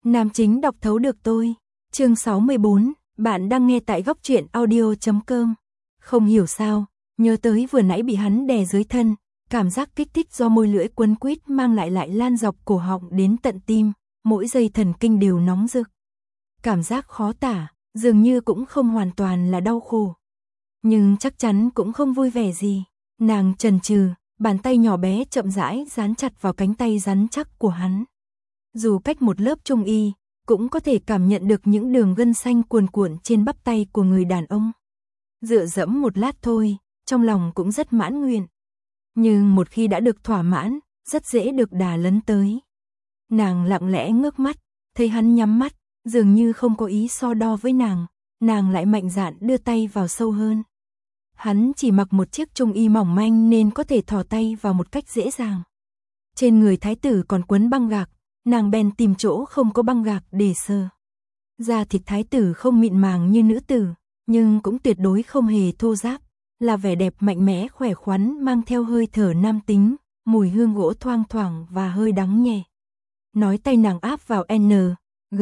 Nam chính đọc thấu được tôi. Chương 64, bạn đang nghe tại góc truyện audio.com. Không hiểu sao, nhớ tới vừa nãy bị hắn đè dưới thân, cảm giác kích thích do môi lưỡi quấn quýt mang lại lan dọc cổ họng đến tận tim, mỗi dây thần kinh đều nóng rực. Cảm giác khó tả, dường như cũng không hoàn toàn là đau khổ, nhưng chắc chắn cũng không vui vẻ gì. Nàng chần chừ, bàn tay nhỏ bé chậm rãi dán chặt vào cánh tay rắn chắc của hắn. Dù cách một lớp trung y, cũng có thể cảm nhận được những đường gân xanh cuồn cuộn trên bắp tay của người đàn ông. Dựa dẫm một lát thôi, trong lòng cũng rất mãn nguyện. Nhưng một khi đã được thỏa mãn, rất dễ được đà lấn tới. Nàng lặng lẽ ngước mắt, thấy hắn nhắm mắt, dường như không có ý so đo với nàng lại mạnh dạn đưa tay vào sâu hơn. Hắn chỉ mặc một chiếc trung y mỏng manh nên có thể thò tay vào một cách dễ dàng. Trên người thái tử còn quấn băng gạc, nàng bèn tìm chỗ không có băng gạc để sờ. Da thịt thái tử không mịn màng như nữ tử, nhưng cũng tuyệt đối không hề thô ráp, là vẻ đẹp mạnh mẽ khỏe khoắn mang theo hơi thở nam tính, mùi hương gỗ thoang thoảng và hơi đắng nhẹ. Nói tay nàng áp vào N, G,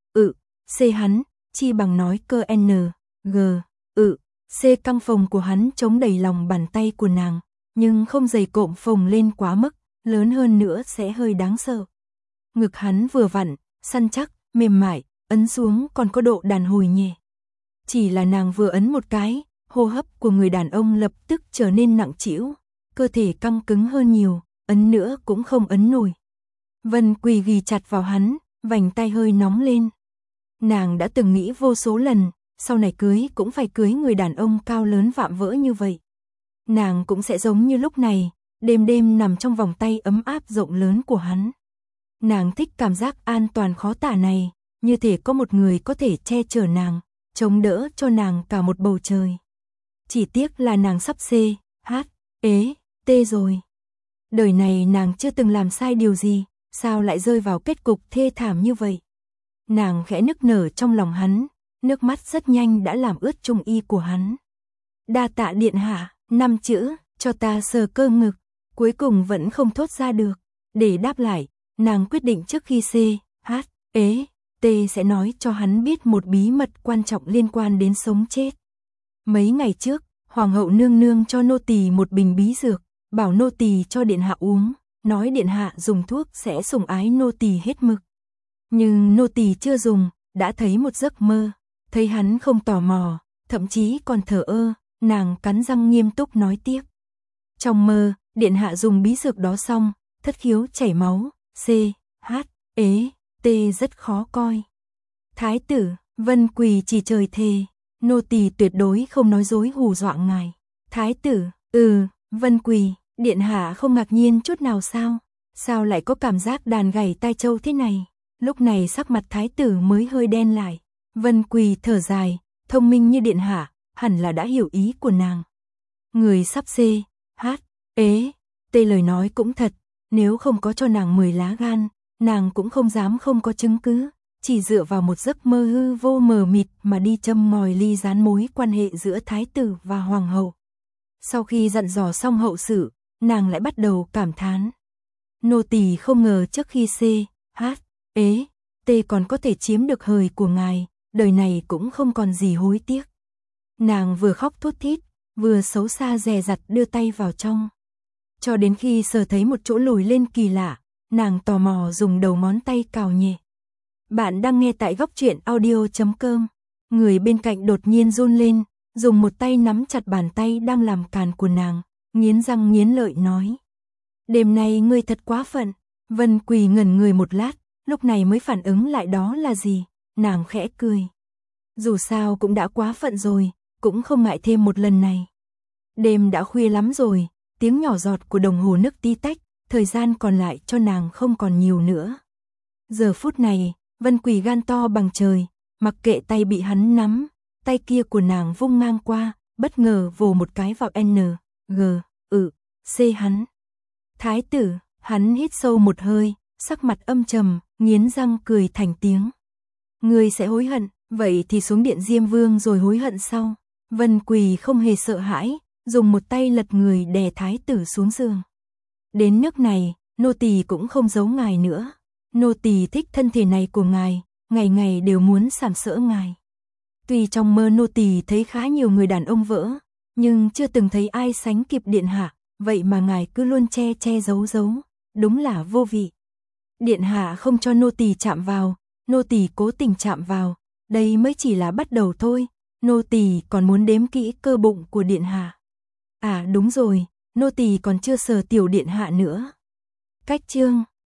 C hắn, chi bằng nói cơ N, G, C căng phồng của hắn chống đầy lòng bàn tay của nàng, nhưng không dày cộm phồng lên quá mức, lớn hơn nữa sẽ hơi đáng sợ. Ngực hắn vừa vặn, săn chắc, mềm mại, ấn xuống còn có độ đàn hồi nhẹ. Chỉ là nàng vừa ấn một cái, hô hấp của người đàn ông lập tức trở nên nặng trĩu, cơ thể căng cứng hơn nhiều, ấn nữa cũng không ấn nổi. Vân Quỳ ghì chặt vào hắn, vành tay hơi nóng lên. Nàng đã từng nghĩ vô số lần, sau này cưới cũng phải cưới người đàn ông cao lớn vạm vỡ như vậy. Nàng cũng sẽ giống như lúc này, đêm đêm nằm trong vòng tay ấm áp rộng lớn của hắn. Nàng thích cảm giác an toàn khó tả này, như thể có một người có thể che chở nàng, chống đỡ cho nàng cả một bầu trời. Chỉ tiếc là nàng sắp C, H, T rồi. Đời này nàng chưa từng làm sai điều gì, sao lại rơi vào kết cục thê thảm như vậy. Nàng khẽ nức nở trong lòng hắn, nước mắt rất nhanh đã làm ướt trung y của hắn. Đa tạ điện hạ, 5 chữ, cho ta sờ cơ ngực, cuối cùng vẫn không thốt ra được. Để đáp lại, nàng quyết định trước khi C, H, T sẽ nói cho hắn biết một bí mật quan trọng liên quan đến sống chết. Mấy ngày trước, Hoàng hậu nương nương cho nô tỳ một bình bí dược, bảo nô tỳ cho điện hạ uống, nói điện hạ dùng thuốc sẽ sủng ái nô tỳ hết mực. Nhưng nô tỳ chưa dùng, đã thấy một giấc mơ, thấy hắn không tò mò, thậm chí còn thờ ơ, nàng cắn răng nghiêm túc nói tiếp. Trong mơ, điện hạ dùng bí dược đó xong, thất khiếu chảy máu, C, H, T rất khó coi. Thái tử, Vân Quỳ chỉ trời thề, nô tỳ tuyệt đối không nói dối hù dọa ngài. Thái tử, Vân Quỳ, điện hạ không ngạc nhiên chút nào sao? Sao lại có cảm giác đàn gảy tai trâu thế này? Lúc này sắc mặt thái tử mới hơi đen lại. Vân Quỳ thở dài, thông minh như điện hạ, hẳn là đã hiểu ý của nàng. Người sắp C, H, T lời nói cũng thật, nếu không có cho nàng 10 lá gan, nàng cũng không dám không có chứng cứ, chỉ dựa vào một giấc mơ hư vô mờ mịt mà đi châm ngòi ly gián mối quan hệ giữa thái tử và hoàng hậu. Sau khi dặn dò xong hậu sự, nàng lại bắt đầu cảm thán. Nô tỳ không ngờ trước khi C, H, T còn có thể chiếm được hời của ngài, đời này cũng không còn gì hối tiếc. Nàng vừa khóc thút thít, vừa xấu xa dè dặt đưa tay vào trong. Cho đến khi sờ thấy một chỗ lồi lên kỳ lạ, nàng tò mò dùng đầu ngón tay cào nhẹ. Bạn đang nghe tại góc truyện audio.com. Người bên cạnh đột nhiên run lên, dùng một tay nắm chặt bàn tay đang làm càn của nàng, nghiến răng nghiến lợi nói. Đêm nay ngươi thật quá phận. Vân Quỳ ngẩn người một lát, lúc này mới phản ứng lại đó là gì, nàng khẽ cười. Dù sao cũng đã quá phận rồi, cũng không ngại thêm một lần này. Đêm đã khuya lắm rồi, tiếng nhỏ giọt của đồng hồ nước tí tách, thời gian còn lại cho nàng không còn nhiều nữa. Giờ phút này, Vân Quỳ gan to bằng trời, mặc kệ tay bị hắn nắm, tay kia của nàng vung ngang qua, bất ngờ vồ một cái vào N, G, C hắn. Thái tử, hắn hít sâu một hơi, sắc mặt âm trầm, nghiến răng cười thành tiếng. Ngươi sẽ hối hận, vậy thì xuống điện Diêm Vương rồi hối hận sau. Vân Quỳ không hề sợ hãi, dùng một tay lật người đè thái tử xuống giường. Đến nước này, nô tỳ cũng không giấu ngài nữa. nô tỳ thích thân thể này của ngài, ngày ngày đều muốn sàm sỡ ngài. Tuy trong mơ nô tỳ thấy khá nhiều người đàn ông vỡ, nhưng chưa từng thấy ai sánh kịp điện hạ, vậy mà ngài cứ luôn che che giấu giấu, đúng là vô vị. Điện hạ không cho nô tỳ chạm vào, nô tỳ cố tình chạm vào, đây mới chỉ là bắt đầu thôi, nô tỳ còn muốn đếm kỹ cơ bụng của điện hạ. À đúng rồi, nô tỳ còn chưa sờ tiểu điện hạ nữa. Cách chương